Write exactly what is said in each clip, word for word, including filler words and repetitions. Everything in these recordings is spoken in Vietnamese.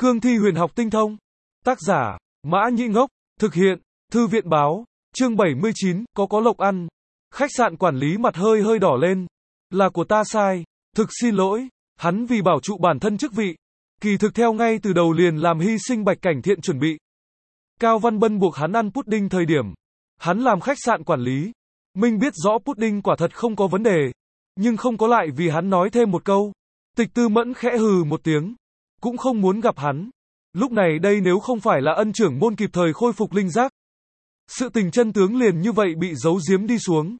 Cương thi huyền học tinh thông. Tác giả, Mã Nhĩ Ngốc. Thực hiện, Thư viện báo. Chương bảy mươi chín, có có lộc ăn. Khách sạn quản lý mặt hơi hơi đỏ lên. Là của ta sai. Thực xin lỗi. Hắn vì bảo trụ bản thân chức vị. Kỳ thực theo ngay từ đầu liền làm hy sinh Bạch Cảnh Thiện chuẩn bị. Cao Văn Bân buộc hắn ăn pudding thời điểm. Hắn làm khách sạn quản lý. Minh biết rõ pudding quả thật không có vấn đề. Nhưng không có lại vì hắn nói thêm một câu. Tịch Tư Mẫn khẽ hừ một tiếng. Cũng không muốn gặp hắn. Lúc này đây nếu không phải là ân trưởng môn kịp thời khôi phục linh giác. Sự tình chân tướng liền như vậy bị giấu giếm đi xuống.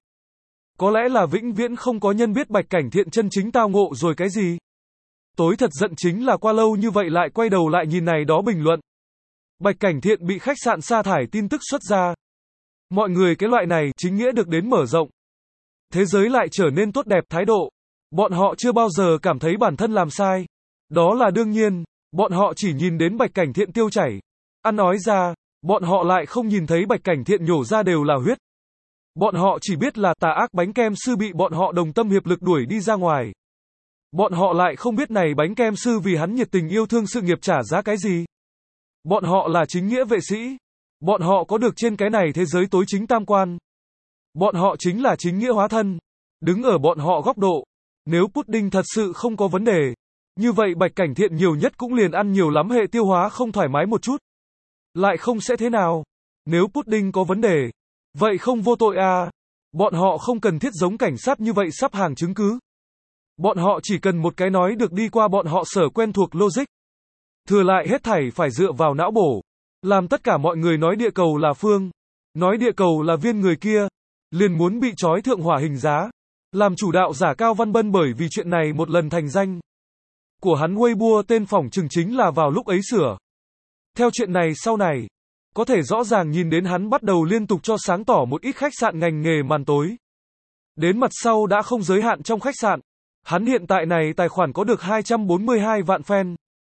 Có lẽ là vĩnh viễn không có nhân biết Bạch Cảnh Thiện chân chính tao ngộ rồi cái gì. Tối thật giận chính là qua lâu như vậy lại quay đầu lại nhìn này đó bình luận. Bạch Cảnh Thiện bị khách sạn sa thải tin tức xuất ra. Mọi người cái loại này chính nghĩa được đến mở rộng. Thế giới lại trở nên tốt đẹp thái độ. Bọn họ chưa bao giờ cảm thấy bản thân làm sai. Đó là đương nhiên. Bọn họ chỉ nhìn đến Bạch Cảnh Thiện tiêu chảy. Ăn nói ra. Bọn họ lại không nhìn thấy Bạch Cảnh Thiện nhổ ra đều là huyết. Bọn họ chỉ biết là tà ác bánh kem sư bị bọn họ đồng tâm hiệp lực đuổi đi ra ngoài. Bọn họ lại không biết này bánh kem sư vì hắn nhiệt tình yêu thương sự nghiệp trả giá cái gì. Bọn họ là chính nghĩa vệ sĩ. Bọn họ có được trên cái này thế giới tối chính tam quan. Bọn họ chính là chính nghĩa hóa thân. Đứng ở bọn họ góc độ. Nếu pudding thật sự không có vấn đề. Như vậy Bạch Cảnh Thiện nhiều nhất cũng liền ăn nhiều lắm hệ tiêu hóa không thoải mái một chút. Lại không sẽ thế nào. Nếu pudding có vấn đề. Vậy không vô tội à. Bọn họ không cần thiết giống cảnh sát như vậy sắp hàng chứng cứ. Bọn họ chỉ cần một cái nói được đi qua bọn họ sở quen thuộc logic. Thừa lại hết thảy phải dựa vào não bổ. Làm tất cả mọi người nói địa cầu là Phương. Nói địa cầu là Viên người kia. Liền muốn bị trói thượng hỏa hình giá. Làm chủ đạo giả Cao Văn Bân bởi vì chuyện này một lần thành danh. Của hắn Weibo tên phỏng chừng chính là vào lúc ấy sửa. Theo chuyện này sau này. Có thể rõ ràng nhìn đến hắn bắt đầu liên tục cho sáng tỏ một ít khách sạn ngành nghề màn tối. Đến mặt sau đã không giới hạn trong khách sạn. Hắn hiện tại này tài khoản có được hai trăm bốn mươi hai vạn fan.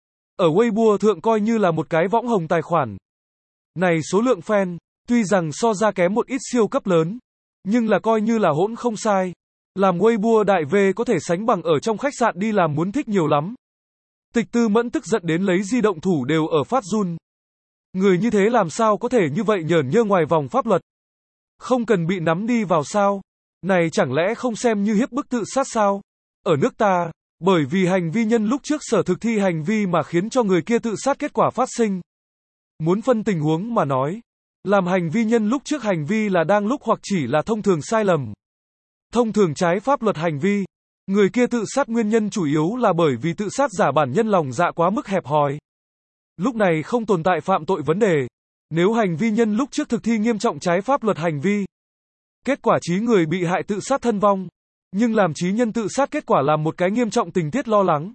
Ở Weibo thượng coi như là một cái võng hồng tài khoản. Này số lượng fan, tuy rằng so ra kém một ít siêu cấp lớn. Nhưng là coi như là hỗn không sai. Làm Weibo đại V có thể sánh bằng ở trong khách sạn đi làm muốn thích nhiều lắm. Tịch Tư Mẫn tức giận đến lấy di động thủ đều ở phát run. Người như thế làm sao có thể như vậy nhởn nhơ ngoài vòng pháp luật. Không cần bị nắm đi vào sao. Này chẳng lẽ không xem như hiếp bức tự sát sao. Ở nước ta, bởi vì hành vi nhân lúc trước sở thực thi hành vi mà khiến cho người kia tự sát kết quả phát sinh. Muốn phân tình huống mà nói. Làm hành vi nhân lúc trước hành vi là đang lúc hoặc chỉ là thông thường sai lầm. Thông thường trái pháp luật hành vi. Người kia tự sát nguyên nhân chủ yếu là bởi vì tự sát giả bản nhân lòng dạ quá mức hẹp hòi. Lúc này không tồn tại phạm tội vấn đề. Nếu hành vi nhân lúc trước thực thi nghiêm trọng trái pháp luật hành vi. Kết quả chí người bị hại tự sát thân vong. Nhưng làm chí nhân tự sát kết quả làm một cái nghiêm trọng tình tiết lo lắng.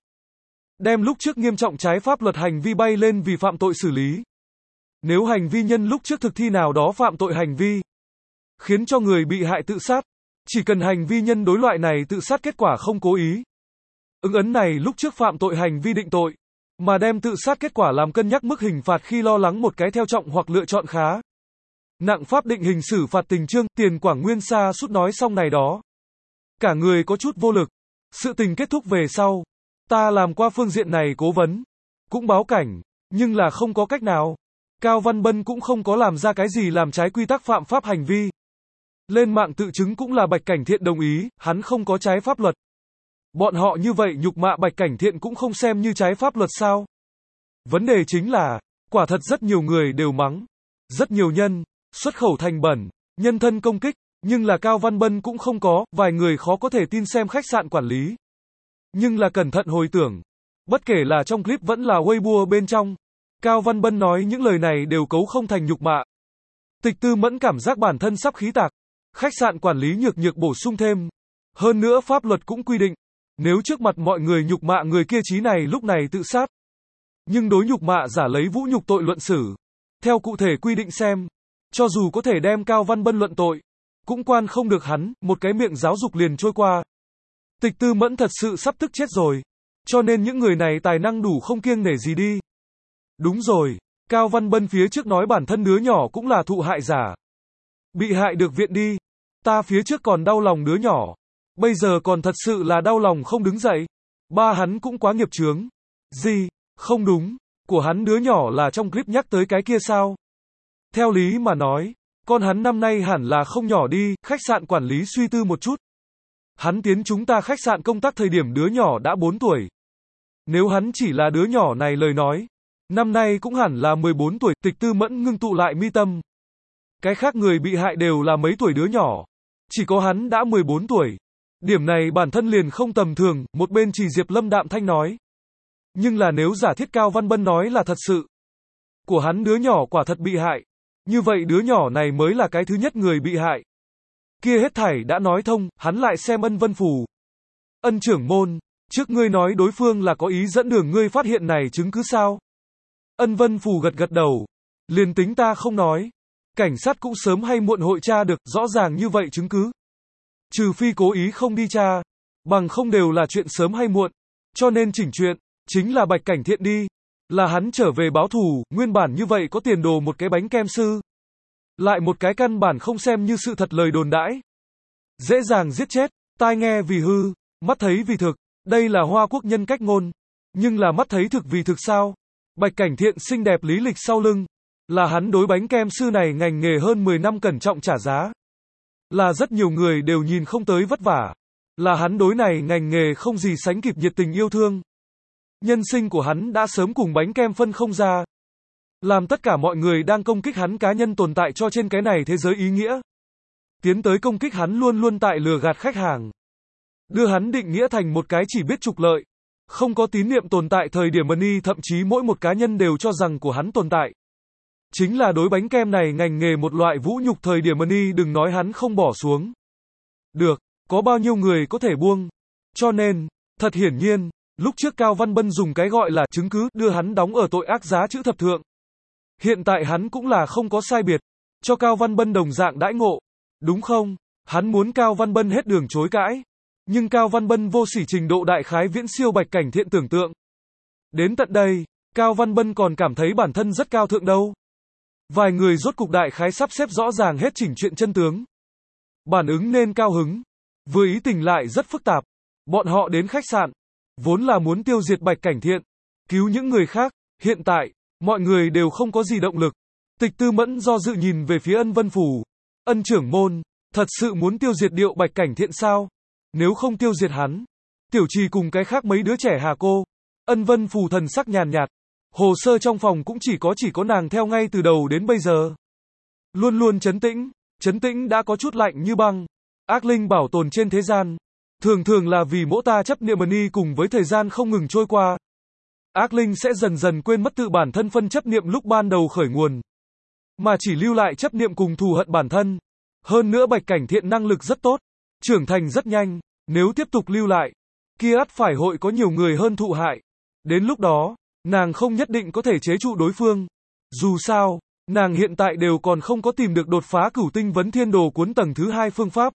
Đem lúc trước nghiêm trọng trái pháp luật hành vi bay lên vì phạm tội xử lý. Nếu hành vi nhân lúc trước thực thi nào đó phạm tội hành vi. Khiến cho người bị hại tự sát. Chỉ cần hành vi nhân đối loại này tự sát kết quả không cố ý. Ứng ấn này lúc trước phạm tội hành vi định tội. Mà đem tự sát kết quả làm cân nhắc mức hình phạt khi lo lắng một cái theo trọng hoặc lựa chọn khá nặng pháp định hình xử phạt tình chương. Tiền Quảng Nguyên Sa sút nói xong này đó. Cả người có chút vô lực. Sự tình kết thúc về sau. Ta làm qua phương diện này cố vấn. Cũng báo cảnh. Nhưng là không có cách nào. Cao Văn Bân cũng không có làm ra cái gì làm trái quy tắc phạm pháp hành vi. Lên mạng tự chứng cũng là Bạch Cảnh Thiện đồng ý. Hắn không có trái pháp luật. Bọn họ như vậy nhục mạ Bạch Cảnh Thiện cũng không xem như trái pháp luật sao. Vấn đề chính là. Quả thật rất nhiều người đều mắng. Rất nhiều nhân. Xuất khẩu thành bẩn. Nhân thân công kích. Nhưng là Cao Văn Bân cũng không có, vài người khó có thể tin xem khách sạn quản lý. Nhưng là cẩn thận hồi tưởng. Bất kể là trong clip vẫn là Weibo bên trong. Cao Văn Bân nói những lời này đều cấu không thành nhục mạ. Tịch Tư Mẫn cảm giác bản thân sắp khí tạc. Khách sạn quản lý nhược nhược bổ sung thêm. Hơn nữa pháp luật cũng quy định. Nếu trước mặt mọi người nhục mạ người kia chí này lúc này tự sát. Nhưng đối nhục mạ giả lấy vũ nhục tội luận xử. Theo cụ thể quy định xem. Cho dù có thể đem Cao Văn Bân luận tội. Cũng quan không được hắn, một cái miệng giáo dục liền trôi qua. Tịch Tư Mẫn thật sự sắp tức chết rồi. Cho nên những người này tài năng đủ không kiêng nể gì đi. Đúng rồi, Cao Văn Bân phía trước nói bản thân đứa nhỏ cũng là thụ hại giả. Bị hại được viện đi. Ta phía trước còn đau lòng đứa nhỏ. Bây giờ còn thật sự là đau lòng không đứng dậy. Ba hắn cũng quá nghiệp chướng. Gì? Không đúng. Của hắn đứa nhỏ là trong clip nhắc tới cái kia sao? Theo lý mà nói, con hắn năm nay hẳn là không nhỏ đi, khách sạn quản lý suy tư một chút. Hắn tiến chúng ta khách sạn công tác thời điểm đứa nhỏ đã bốn tuổi. Nếu hắn chỉ là đứa nhỏ này lời nói, năm nay cũng hẳn là mười bốn tuổi, Tịch Tư Mẫn ngưng tụ lại mi tâm. Cái khác người bị hại đều là mấy tuổi đứa nhỏ. Chỉ có hắn đã mười bốn tuổi. Điểm này bản thân liền không tầm thường, một bên Trì Diệp Lâm đạm thanh nói. Nhưng là nếu giả thiết Cao Văn Bân nói là thật sự, của hắn đứa nhỏ quả thật bị hại, như vậy đứa nhỏ này mới là cái thứ nhất người bị hại. Kia hết thảy đã nói thông, hắn lại xem Ân Vân Phù. Ân trưởng môn, trước ngươi nói đối phương là có ý dẫn đường ngươi phát hiện này chứng cứ sao? Ân Vân Phù gật gật đầu. Liền tính ta không nói, cảnh sát cũng sớm hay muộn hội tra được, rõ ràng như vậy chứng cứ. Trừ phi cố ý không đi tra, bằng không đều là chuyện sớm hay muộn. Cho nên chỉnh chuyện, chính là Bạch Cảnh Thiện đi. Là hắn trở về báo thù, nguyên bản như vậy có tiền đồ một cái bánh kem sư. Lại một cái căn bản không xem như sự thật lời đồn đãi. Dễ dàng giết chết, tai nghe vì hư, mắt thấy vì thực. Đây là Hoa Quốc nhân cách ngôn. Nhưng là mắt thấy thực vì thực sao? Bạch Cảnh Thiện xinh đẹp lý lịch sau lưng. Là hắn đối bánh kem sư này ngành nghề hơn mười năm cẩn trọng trả giá. Là rất nhiều người đều nhìn không tới vất vả. Là hắn đối này ngành nghề không gì sánh kịp nhiệt tình yêu thương. Nhân sinh của hắn đã sớm cùng bánh kem phân không ra. Làm tất cả mọi người đang công kích hắn cá nhân tồn tại cho trên cái này thế giới ý nghĩa. Tiến tới công kích hắn luôn luôn tại lừa gạt khách hàng. Đưa hắn định nghĩa thành một cái chỉ biết trục lợi. Không có tín niệm tồn tại thời điểm money, thậm chí mỗi một cá nhân đều cho rằng của hắn tồn tại. Chính là đối bánh kem này ngành nghề một loại vũ nhục thời điểm money, đừng nói hắn không bỏ xuống. Được, có bao nhiêu người có thể buông. Cho nên, thật hiển nhiên, lúc trước Cao Văn Bân dùng cái gọi là chứng cứ đưa hắn đóng ở tội ác giá chữ thập thượng. Hiện tại hắn cũng là không có sai biệt, cho Cao Văn Bân đồng dạng đãi ngộ. Đúng không? Hắn muốn Cao Văn Bân hết đường chối cãi. Nhưng Cao Văn Bân vô sỉ trình độ đại khái viễn siêu Bạch Cảnh Thiện tưởng tượng. Đến tận đây, Cao Văn Bân còn cảm thấy bản thân rất cao thượng đâu. Vài người rốt cục đại khái sắp xếp rõ ràng hết chỉnh chuyện chân tướng. Bản ứng nên cao hứng. Vừa ý tình lại rất phức tạp. Bọn họ đến khách sạn, vốn là muốn tiêu diệt Bạch Cảnh Thiện, cứu những người khác. Hiện tại, mọi người đều không có gì động lực. Tịch Tư Mẫn do dự nhìn về phía Ân Vân Phù. Ân trưởng môn, thật sự muốn tiêu diệt điệu Bạch Cảnh Thiện sao? Nếu không tiêu diệt hắn, Tiểu Trì cùng cái khác mấy đứa trẻ hà cô. Ân Vân Phù thần sắc nhàn nhạt. Hồ sơ trong phòng cũng chỉ có chỉ có nàng theo ngay từ đầu đến bây giờ. Luôn luôn trấn tĩnh, trấn tĩnh đã có chút lạnh như băng. Ác linh bảo tồn trên thế gian, thường thường là vì mỗi ta chấp niệm money cùng với thời gian không ngừng trôi qua. Ác linh sẽ dần dần quên mất tự bản thân phân chấp niệm lúc ban đầu khởi nguồn. Mà chỉ lưu lại chấp niệm cùng thù hận bản thân. Hơn nữa Bạch Cảnh Thiện năng lực rất tốt, trưởng thành rất nhanh, nếu tiếp tục lưu lại, kia ắt phải hội có nhiều người hơn thụ hại. Đến lúc đó, nàng không nhất định có thể chế trụ đối phương. Dù sao, nàng hiện tại đều còn không có tìm được đột phá cửu tinh vấn thiên đồ cuốn tầng thứ hai phương pháp.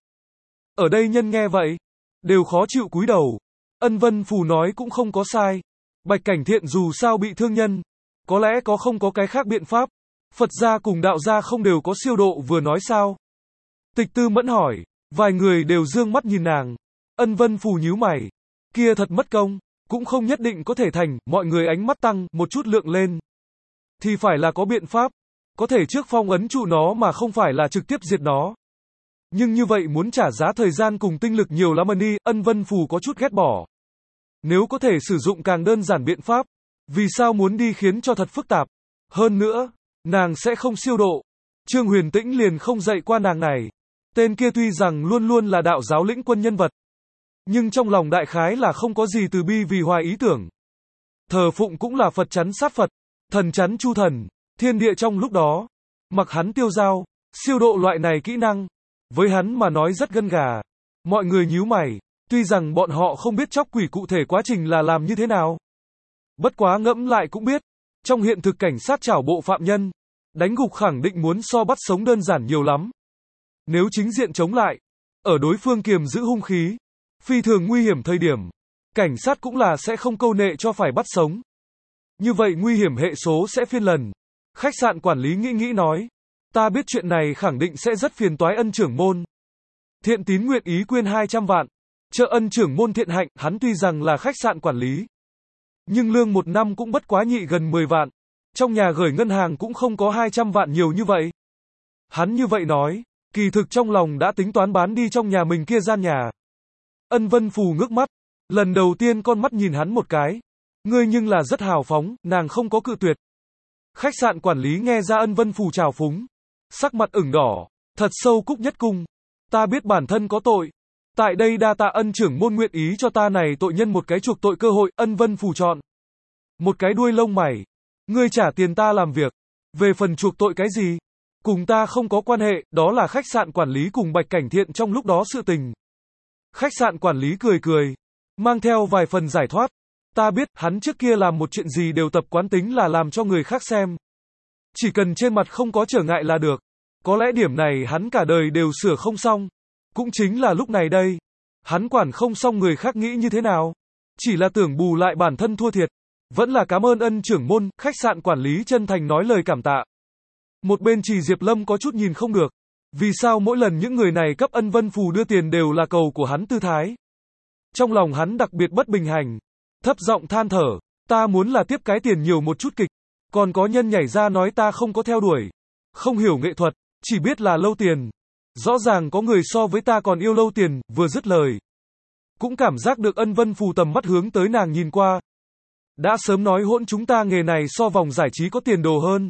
Ở đây nhân nghe vậy, đều khó chịu cúi đầu. Ân Vân Phù nói cũng không có sai. Bạch Cảnh Thiện dù sao bị thương nhân, có lẽ có không có cái khác biện pháp. Phật gia cùng đạo gia không đều có siêu độ vừa nói sao? Tịch Tư Mẫn hỏi, vài người đều dương mắt nhìn nàng. Ân Vân Phù nhíu mày, kia thật mất công, cũng không nhất định có thể thành, mọi người ánh mắt tăng một chút lượng lên. Thì phải là có biện pháp, có thể trước phong ấn trụ nó mà không phải là trực tiếp diệt nó. Nhưng như vậy muốn trả giá thời gian cùng tinh lực nhiều lắm đi, Ân Vân Phù có chút ghét bỏ. Nếu có thể sử dụng càng đơn giản biện pháp, vì sao muốn đi khiến cho thật phức tạp? Hơn nữa, nàng sẽ không siêu độ. Trương Huyền Tĩnh liền không dạy qua nàng này. Tên kia tuy rằng luôn luôn là đạo giáo lĩnh quân nhân vật, nhưng trong lòng đại khái là không có gì từ bi vì hoài ý tưởng. Thờ phụng cũng là Phật chắn sát Phật, thần chắn chu thần, thiên địa trong lúc đó. Mặc hắn tiêu dao, siêu độ loại này kỹ năng, với hắn mà nói rất gân gà. Mọi người nhíu mày, tuy rằng bọn họ không biết chóc quỷ cụ thể quá trình là làm như thế nào. Bất quá ngẫm lại cũng biết, trong hiện thực cảnh sát trảo bộ phạm nhân, đánh gục khẳng định muốn so bắt sống đơn giản nhiều lắm. Nếu chính diện chống lại, ở đối phương kiềm giữ hung khí, phi thường nguy hiểm thời điểm, cảnh sát cũng là sẽ không câu nệ cho phải bắt sống. Như vậy nguy hiểm hệ số sẽ phiên lần. Khách sạn quản lý nghĩ nghĩ nói, ta biết chuyện này khẳng định sẽ rất phiền toái Ân trưởng môn. Thiện tín nguyện ý quyên hai trăm vạn, trợ Ân trưởng môn thiện hạnh, hắn tuy rằng là khách sạn quản lý, Nhưng lương một năm cũng bất quá nhị gần mười vạn. Trong nhà gửi ngân hàng cũng không có hai trăm vạn nhiều như vậy. Hắn như vậy nói, kỳ thực trong lòng đã tính toán bán đi trong nhà mình kia gian nhà. Ân Vân Phù ngước mắt, lần đầu tiên con mắt nhìn hắn một cái. Ngươi nhưng là rất hào phóng, nàng không có cự tuyệt. Khách sạn quản lý nghe ra Ân Vân Phù trào phúng, sắc mặt ửng đỏ, thật sâu cúc nhất cung. Ta biết bản thân có tội. Tại đây đa tạ Ân trưởng môn nguyện ý cho ta này tội nhân một cái chuộc tội cơ hội. Ân Vân Phù chọn một cái đuôi lông mày. Ngươi trả tiền ta làm việc. Về phần chuộc tội cái gì? Cùng ta không có quan hệ, đó là khách sạn quản lý cùng Bạch Cảnh Thiện trong lúc đó sự tình. Khách sạn quản lý cười cười, mang theo vài phần giải thoát. Ta biết, hắn trước kia làm một chuyện gì đều tập quán tính là làm cho người khác xem. Chỉ cần trên mặt không có trở ngại là được. Có lẽ điểm này hắn cả đời đều sửa không xong. Cũng chính là lúc này đây. Hắn quản không xong người khác nghĩ như thế nào. Chỉ là tưởng bù lại bản thân thua thiệt. Vẫn là cảm ơn Ân trưởng môn, khách sạn quản lý chân thành nói lời cảm tạ. Một bên Trì Diệp Lâm có chút nhìn không được. Vì sao mỗi lần những người này cấp Ân Vân Phù đưa tiền đều là cầu của hắn tư thái. Trong lòng hắn đặc biệt bất bình hành. Thấp giọng than thở. Ta muốn là tiếp cái tiền nhiều một chút kịch. Còn có nhân nhảy ra nói ta không có theo đuổi. Không hiểu nghệ thuật. Chỉ biết là lâu tiền. Rõ ràng có người so với ta còn yêu lâu tiền. Vừa dứt lời. Cũng cảm giác được Ân Vân Phù tầm mắt hướng tới nàng nhìn qua. Đã sớm nói hỗn chúng ta nghề này so vòng giải trí có tiền đồ hơn.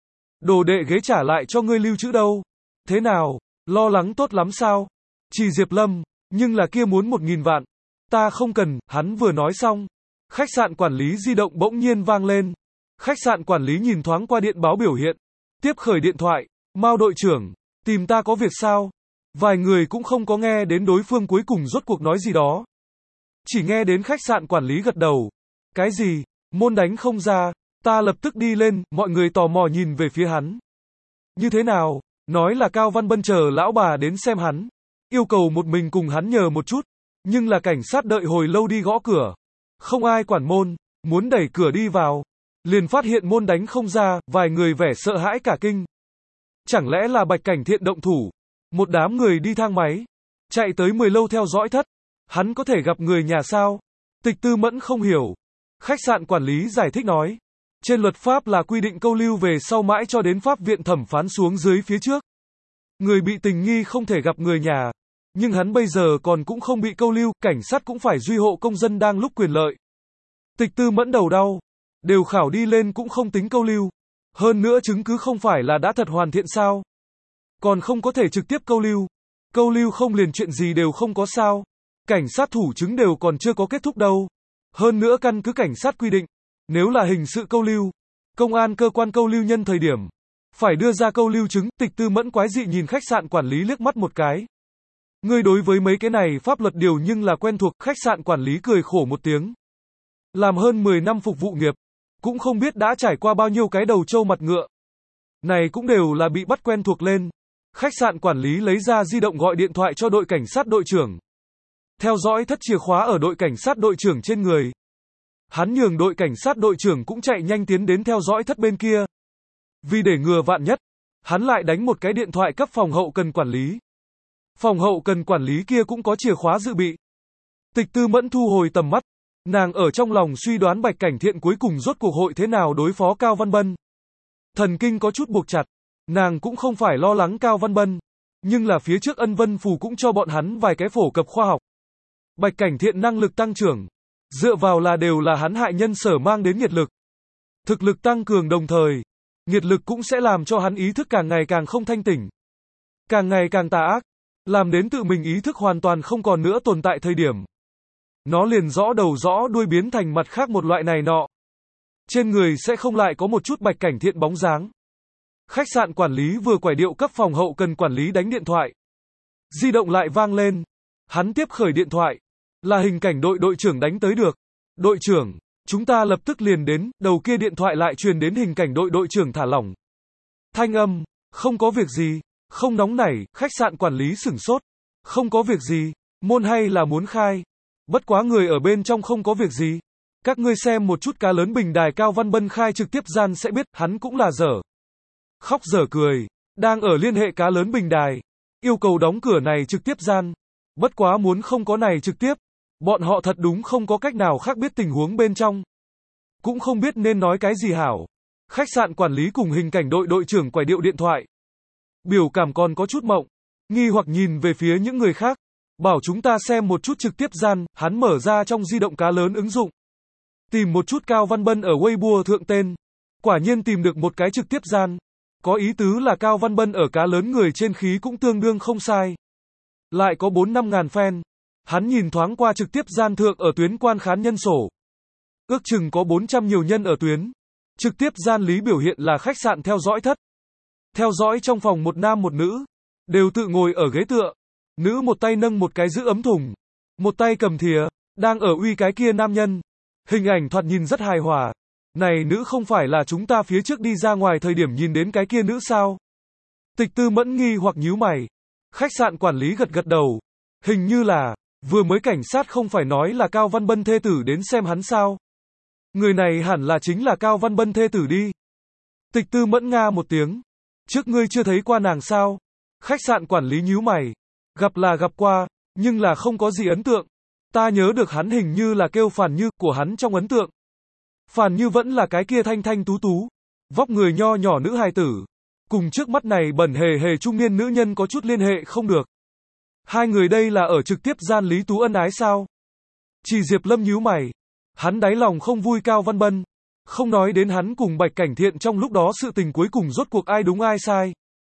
Đồ đệ ghế trả lại cho ngươi lưu trữ đâu. Thế nào, lo lắng tốt lắm sao? Trì Diệp Lâm, nhưng là kia muốn một nghìn vạn. Ta không cần, hắn vừa nói xong. Khách sạn quản lý di động bỗng nhiên vang lên. Khách sạn quản lý nhìn thoáng qua điện báo biểu hiện. Tiếp khởi điện thoại. Mao đội trưởng, tìm ta có việc sao? Vài người cũng không có nghe đến đối phương cuối cùng rốt cuộc nói gì đó. Chỉ nghe đến khách sạn quản lý gật đầu. Cái gì? Môn đánh không ra. Ta lập tức đi lên, mọi người tò mò nhìn về phía hắn. Như thế nào? Nói là Cao Văn Bân chờ lão bà đến xem hắn. Yêu cầu một mình cùng hắn nhờ một chút. Nhưng là cảnh sát đợi hồi lâu đi gõ cửa. Không ai quản môn. Muốn đẩy cửa đi vào. Liền phát hiện môn đánh không ra, vài người vẻ sợ hãi cả kinh. Chẳng lẽ là Bạch Cảnh Thiện động thủ? Một đám người đi thang máy. Chạy tới mười lâu theo dõi thất. Hắn có thể gặp người nhà sao? Tịch Tư Mẫn không hiểu. Khách sạn quản lý giải thích nói. Trên luật pháp là quy định câu lưu về sau mãi cho đến pháp viện thẩm phán xuống dưới phía trước. Người bị tình nghi không thể gặp người nhà. Nhưng hắn bây giờ còn cũng không bị câu lưu, cảnh sát cũng phải duy hộ công dân đang lúc quyền lợi. Tịch Tư Mẫn đầu đau. Đều khảo đi lên cũng không tính câu lưu. Hơn nữa chứng cứ không phải là đã thật hoàn thiện sao? Còn không có thể trực tiếp câu lưu. Câu lưu không liền chuyện gì đều không có sao. Cảnh sát thủ chứng đều còn chưa có kết thúc đâu. Hơn nữa căn cứ cảnh sát quy định. Nếu là hình sự câu lưu, công an cơ quan câu lưu nhân thời điểm, phải đưa ra câu lưu chứng. Tịch Tư Mẫn quái dị nhìn khách sạn quản lý liếc mắt một cái. Ngươi đối với mấy cái này pháp luật điều nhưng là quen thuộc. Khách sạn quản lý cười khổ một tiếng. Làm hơn mười năm phục vụ nghiệp, cũng không biết đã trải qua bao nhiêu cái đầu trâu mặt ngựa. Này cũng đều là bị bắt quen thuộc lên. Khách sạn quản lý lấy ra di động gọi điện thoại cho đội cảnh sát đội trưởng. Theo dõi thất chìa khóa ở đội cảnh sát đội trưởng trên người. Hắn nhường đội cảnh sát đội trưởng cũng chạy nhanh tiến đến theo dõi thất bên kia. Vì để ngừa vạn nhất, hắn lại đánh một cái điện thoại cấp phòng hậu cần quản lý. Phòng hậu cần quản lý kia cũng có chìa khóa dự bị. Tịch Tư Mẫn thu hồi tầm mắt. Nàng ở trong lòng suy đoán Bạch Cảnh Thiện cuối cùng rốt cuộc hội thế nào đối phó Cao Văn Bân. Thần kinh có chút buộc chặt. Nàng cũng không phải lo lắng Cao Văn Bân. Nhưng là phía trước Ân Vân Phù cũng cho bọn hắn vài cái phổ cập khoa học. Bạch Cảnh Thiện năng lực tăng trưởng. Dựa vào là đều là hắn hại nhân sở mang đến nghiệt lực. Thực lực tăng cường đồng thời. Nghiệt lực cũng sẽ làm cho hắn ý thức càng ngày càng không thanh tỉnh. Càng ngày càng tà ác. Làm đến tự mình ý thức hoàn toàn không còn nữa tồn tại thời điểm. Nó liền rõ đầu rõ đuôi biến thành mặt khác một loại này nọ. Trên người sẽ không lại có một chút Bạch Cảnh Thiện bóng dáng. Khách sạn quản lý vừa quải điệu cấp phòng hậu cần quản lý đánh điện thoại. Di động lại vang lên. Hắn tiếp khởi điện thoại. Là hình cảnh đội đội trưởng đánh tới được. Đội trưởng, chúng ta lập tức liền đến. Đầu kia điện thoại lại truyền đến hình cảnh đội đội trưởng thả lỏng. Thanh âm, không có việc gì, không nóng nảy. Khách sạn quản lý sửng sốt. Không có việc gì, môn hay là muốn khai. Bất quá người ở bên trong không có việc gì. Các ngươi xem một chút cá lớn bình đài Cao Văn Bân khai trực tiếp gian sẽ biết hắn cũng là dở. Khóc dở cười. Đang ở liên hệ cá lớn bình đài. Yêu cầu đóng cửa này trực tiếp gian. Bất quá muốn không có này trực tiếp. Bọn họ thật đúng không có cách nào khác biết tình huống bên trong. cũng không biết nên nói cái gì hảo. Khách sạn quản lý cùng hình cảnh đội đội trưởng quải điệu điện thoại. Biểu cảm còn có chút mộng, nghi hoặc nhìn về phía những người khác. Bảo chúng ta xem một chút trực tiếp gian, hắn mở ra trong di động cá lớn ứng dụng. Tìm một chút Cao Văn Bân ở Weibo thượng tên. Quả nhiên tìm được một cái trực tiếp gian. Có ý tứ là Cao Văn Bân ở cá lớn người trên khí cũng tương đương không sai. Lại có bốn năm ngàn fan. Hắn nhìn thoáng qua trực tiếp gian thượng ở tuyến quan khán nhân sổ. Ước chừng có bốn trăm nhiều nhân ở tuyến. Trực tiếp gian lý biểu hiện là khách sạn theo dõi thất. Theo dõi trong phòng một nam một nữ. Đều tự ngồi ở ghế tựa. Nữ một tay nâng một cái giữ ấm thùng. Một tay cầm thìa. Đang ở uy cái kia nam nhân. Hình ảnh thoạt nhìn rất hài hòa. Này nữ không phải là chúng ta phía trước đi ra ngoài thời điểm nhìn đến cái kia nữ sao? Tịch Tư Mẫn nghi hoặc nhíu mày. Khách sạn quản lý gật gật đầu. Hình như là, vừa mới cảnh sát không phải nói là Cao Văn Bân thê tử đến xem hắn sao? Người này hẳn là chính là Cao Văn Bân thê tử đi. Tịch Tư Mẫn nga một tiếng. Trước ngươi chưa thấy qua nàng sao? Khách sạn quản lý nhíu mày. Gặp là gặp qua, nhưng là không có gì ấn tượng. Ta nhớ được hắn hình như là kêu Phàn Như, của hắn trong ấn tượng. Phàn Như vẫn là cái kia thanh thanh tú tú. Vóc người nho nhỏ nữ hài tử. Cùng trước mắt này bẩn hề hề trung niên nữ nhân có chút liên hệ không được. Hai người đây là ở trực tiếp gian Lý Tú ân ái sao? Chỉ Diệp Lâm nhíu mày. Hắn đáy lòng không vui Cao Văn Bân. Không nói đến hắn cùng Bạch Cảnh Thiện trong lúc đó sự tình cuối cùng rốt cuộc ai đúng ai sai.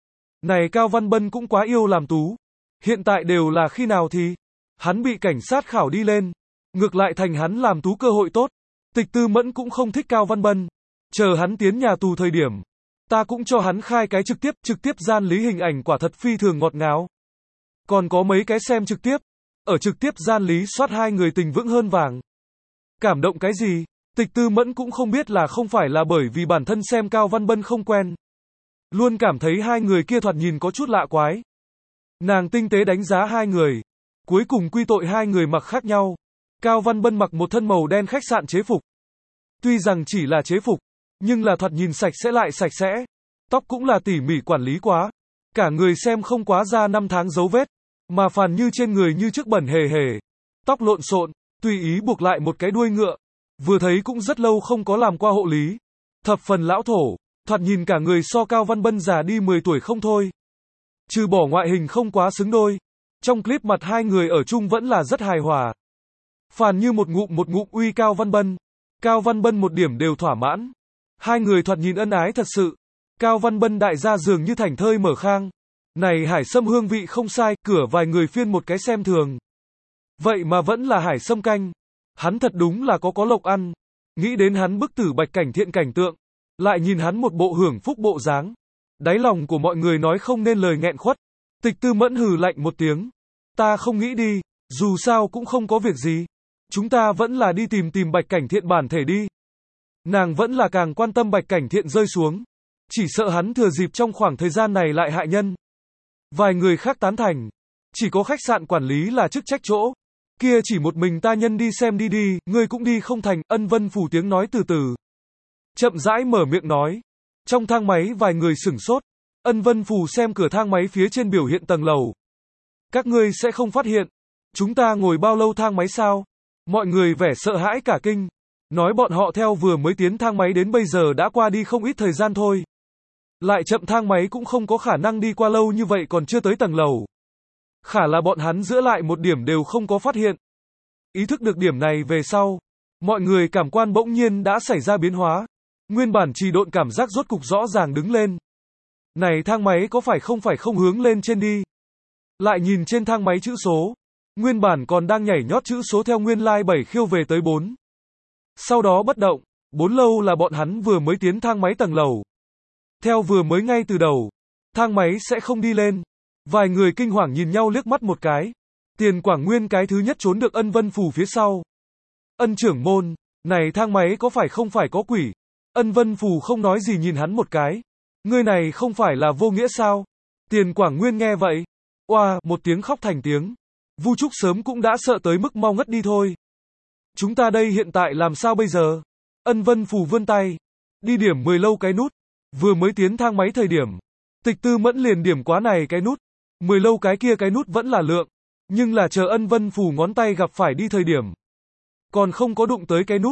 Này Cao Văn Bân cũng quá yêu làm tú. Hiện tại đều là khi nào thì hắn bị cảnh sát khảo đi lên. Ngược lại thành hắn làm tú cơ hội tốt. Tịch Tư Mẫn cũng không thích Cao Văn Bân. Chờ hắn tiến nhà tù thời điểm. Ta cũng cho hắn khai cái trực tiếp, trực tiếp gian lý hình ảnh quả thật phi thường ngọt ngào. Còn có mấy cái xem trực tiếp. Ở trực tiếp gian lý soát hai người tình vững hơn vàng. Cảm động cái gì? Tịch Tư Mẫn cũng không biết là không phải là bởi vì bản thân xem Cao Văn Bân không quen. Luôn cảm thấy hai người kia thoạt nhìn có chút lạ quái. Nàng tinh tế đánh giá hai người. Cuối cùng quy tội hai người mặc khác nhau. Cao Văn Bân mặc một thân màu đen khách sạn chế phục. Tuy rằng chỉ là chế phục, nhưng là thoạt nhìn sạch sẽ lại sạch sẽ. Tóc cũng là tỉ mỉ quản lý quá. Cả người xem không quá ra năm tháng dấu vết. Mà Phàn Như trên người như trước bẩn hề hề. Tóc lộn xộn, tùy ý buộc lại một cái đuôi ngựa. Vừa thấy cũng rất lâu không có làm qua hộ lý. Thập phần lão thổ, thoạt nhìn cả người so Cao Văn Bân già đi mười tuổi không thôi. Trừ bỏ ngoại hình không quá xứng đôi. Trong clip mặt hai người ở chung vẫn là rất hài hòa. Phàn Như một ngụm một ngụm uy Cao Văn Bân. Cao Văn Bân một điểm đều thỏa mãn. Hai người thoạt nhìn ân ái thật sự. Cao Văn Bân đại gia dường như thành thơi mở khang. Này hải sâm hương vị không sai, cửa vài người phiên một cái xem thường. Vậy mà vẫn là hải sâm canh. Hắn thật đúng là có có lộc ăn. Nghĩ đến hắn bức tử Bạch Cảnh Thiện cảnh tượng. Lại nhìn hắn một bộ hưởng phúc bộ dáng. Đáy lòng của mọi người nói không nên lời nghẹn khuất. Tịch Tư Mẫn hừ lạnh một tiếng. Ta không nghĩ đi, dù sao cũng không có việc gì. Chúng ta vẫn là đi tìm tìm Bạch Cảnh Thiện bản thể đi. Nàng vẫn là càng quan tâm Bạch Cảnh Thiện rơi xuống. Chỉ sợ hắn thừa dịp trong khoảng thời gian này lại hại nhân. Vài người khác tán thành. Chỉ có khách sạn quản lý là chức trách chỗ. Kia chỉ một mình ta nhân đi xem đi đi, ngươi cũng đi không thành. Ân Vân phủ tiếng nói từ từ. Chậm rãi mở miệng nói. Trong thang máy vài người sửng sốt. Ân Vân phủ xem cửa thang máy phía trên biểu hiện tầng lầu. Các ngươi sẽ không phát hiện. Chúng ta ngồi bao lâu thang máy sao? Mọi người vẻ sợ hãi cả kinh. Nói bọn họ theo vừa mới tiến thang máy đến bây giờ đã qua đi không ít thời gian thôi. Lại chậm thang máy cũng không có khả năng đi qua lâu như vậy còn chưa tới tầng lầu. Khả là bọn hắn giữa lại một điểm đều không có phát hiện. Ý thức được điểm này về sau. Mọi người cảm quan bỗng nhiên đã xảy ra biến hóa. Nguyên bản trì độn cảm giác rốt cục rõ ràng đứng lên. Này thang máy có phải không phải không hướng lên trên đi. Lại nhìn trên thang máy chữ số. Nguyên bản còn đang nhảy nhót chữ số theo nguyên lai like bảy khiêu về tới bốn. Sau đó bất động. Bốn lâu là bọn hắn vừa mới tiến thang máy tầng lầu. Theo vừa mới ngay từ đầu. Thang máy sẽ không đi lên. Vài người kinh hoàng nhìn nhau liếc mắt một cái. Tiền Quảng Nguyên cái thứ nhất trốn được Ân Vân phủ phía sau. Ân trưởng môn. Này thang máy có phải không phải có quỷ. Ân Vân phủ không nói gì nhìn hắn một cái. Ngươi này không phải là vô nghĩa sao? Tiền Quảng Nguyên nghe vậy. Oa, một tiếng khóc thành tiếng. Vu Trúc sớm cũng đã sợ tới mức mau ngất đi thôi. Chúng ta đây hiện tại làm sao bây giờ? Ân Vân phủ vươn tay. Đi điểm mười lâu cái nút. Vừa mới tiến thang máy thời điểm. Tịch Tư Mẫn liền điểm quá này cái nút. mười lâu cái kia cái nút vẫn là lượng. Nhưng là chờ Ân Vân phủ ngón tay gặp phải đi thời điểm. Còn không có đụng tới cái nút.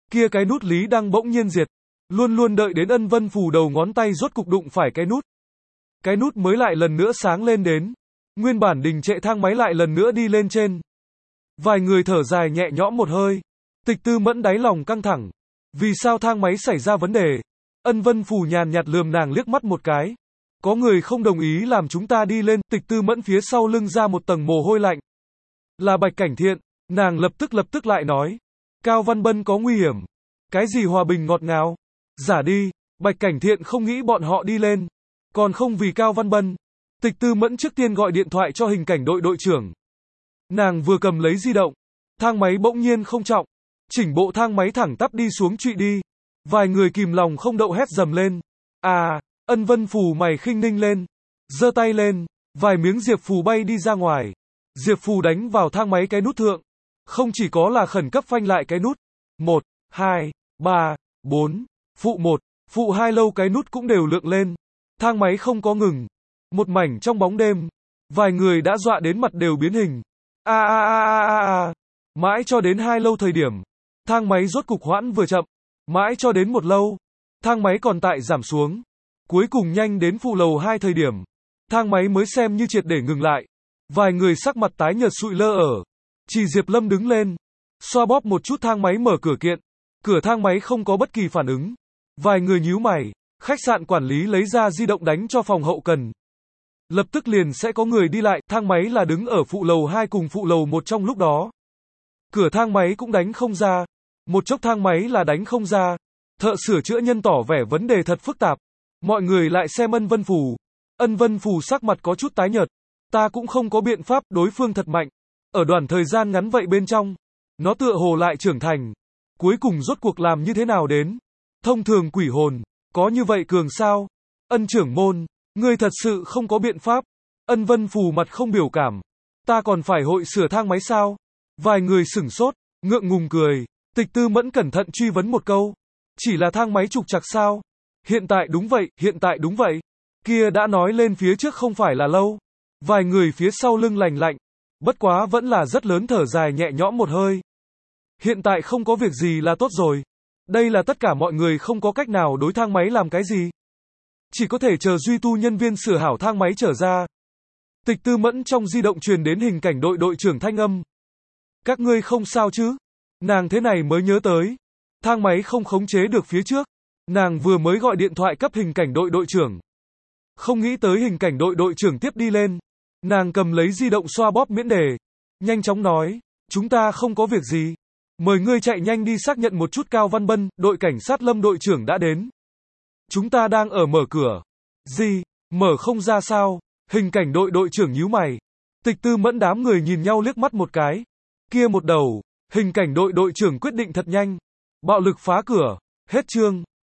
Kia cái nút Lý Đăng bỗng nhiên diệt. Luôn luôn đợi đến Ân Vân Phù đầu ngón tay rốt cục đụng phải cái nút. Cái nút mới lại lần nữa sáng lên đến. Nguyên bản đình trệ thang máy lại lần nữa đi lên trên. Vài người thở dài nhẹ nhõm một hơi. Tịch Tư Mẫn đáy lòng căng thẳng. Vì sao thang máy xảy ra vấn đề? Ân Vân Phù nhàn nhạt lườm nàng liếc mắt một cái. Có người không đồng ý làm chúng ta đi lên. Tịch Tư Mẫn phía sau lưng ra một tầng mồ hôi lạnh. Là Bạch Cảnh Thiện. Nàng lập tức lập tức lại nói. Cao Văn Bân có nguy hiểm. Cái gì hòa bình ngọt ngào? Giả đi. Bạch Cảnh Thiện không nghĩ bọn họ đi lên. Còn không vì Cao Văn Bân. Tịch Tư Mẫn trước tiên gọi điện thoại cho hình cảnh đội đội trưởng. Nàng vừa cầm lấy di động. Thang máy bỗng nhiên không trọng. Chỉnh bộ thang máy thẳng tắp đi xuống trụy đi. Vài người kìm lòng không đậu hét dầm lên. À, Ân Vân Phù mày khinh ninh lên. Giơ tay lên. Vài miếng diệp phù bay đi ra ngoài. Diệp phù đánh vào thang máy cái nút thượng. Không chỉ có là khẩn cấp phanh lại cái nút. Một, hai, ba, bốn. Phụ một, phụ hai lâu cái nút cũng đều lượng lên. Thang máy không có ngừng. Một mảnh trong bóng đêm. Vài người đã dọa đến mặt đều biến hình. A a a a a a. Mãi cho đến hai lâu thời điểm. Thang máy rốt cục hoãn vừa chậm. Mãi cho đến một lâu. Thang máy còn tại giảm xuống. Cuối cùng nhanh đến phụ lầu hai thời điểm. Thang máy mới xem như triệt để ngừng lại. Vài người sắc mặt tái nhợt sụi lơ ở. Chỉ Diệp Lâm đứng lên. Xoa bóp một chút thang máy mở cửa kiện. Cửa thang máy không có bất kỳ phản ứng. Vài người nhíu mày. Khách sạn quản lý lấy ra di động đánh cho phòng hậu cần. Lập tức liền sẽ có người đi lại. Thang máy là đứng ở phụ lầu hai cùng phụ lầu một trong lúc đó. Cửa thang máy cũng đánh không ra. Một chốc thang máy là đánh không ra. Thợ sửa chữa nhân tỏ vẻ vấn đề thật phức tạp. Mọi người lại xem Ân Vân Phù. Ân Vân Phù sắc mặt có chút tái nhợt. Ta cũng không có biện pháp, đối phương thật mạnh. Ở đoạn thời gian ngắn vậy bên trong. Nó tựa hồ lại trưởng thành. Cuối cùng rốt cuộc làm như thế nào đến? Thông thường quỷ hồn. Có như vậy cường sao? Ân trưởng môn. Ngươi thật sự không có biện pháp. Ân Vân Phù mặt không biểu cảm. Ta còn phải hội sửa thang máy sao? Vài người sửng sốt. Ngượng ngùng cười. Tịch Tư Mẫn cẩn thận truy vấn một câu. Chỉ là thang máy trục trặc sao? Hiện tại đúng vậy, hiện tại đúng vậy. Kia đã nói lên phía trước không phải là lâu. Vài người phía sau lưng lành lạnh. Bất quá vẫn là rất lớn thở dài nhẹ nhõm một hơi. Hiện tại không có việc gì là tốt rồi. Đây là tất cả mọi người không có cách nào đối thang máy làm cái gì. Chỉ có thể chờ duy tu nhân viên sửa hảo thang máy trở ra. Tịch Tư Mẫn trong di động truyền đến hình cảnh đội đội trưởng thanh âm. Các ngươi không sao chứ? Nàng thế này mới nhớ tới. Thang máy không khống chế được phía trước. Nàng vừa mới gọi điện thoại cấp hình cảnh đội đội trưởng. Không nghĩ tới hình cảnh đội đội trưởng tiếp đi lên. Nàng cầm lấy di động xoa bóp miễn đề. Nhanh chóng nói. Chúng ta không có việc gì. Mời ngươi chạy nhanh đi xác nhận một chút. Cao Văn Bân, đội cảnh sát Lâm đội trưởng đã đến. Chúng ta đang ở mở cửa. Gì? Mở không ra sao? Hình cảnh đội đội trưởng nhíu mày. Tịch Tư Mẫn đám người nhìn nhau liếc mắt một cái. Kia một đầu. Hình cảnh đội đội trưởng quyết định thật nhanh. Bạo lực phá cửa. Hết chương.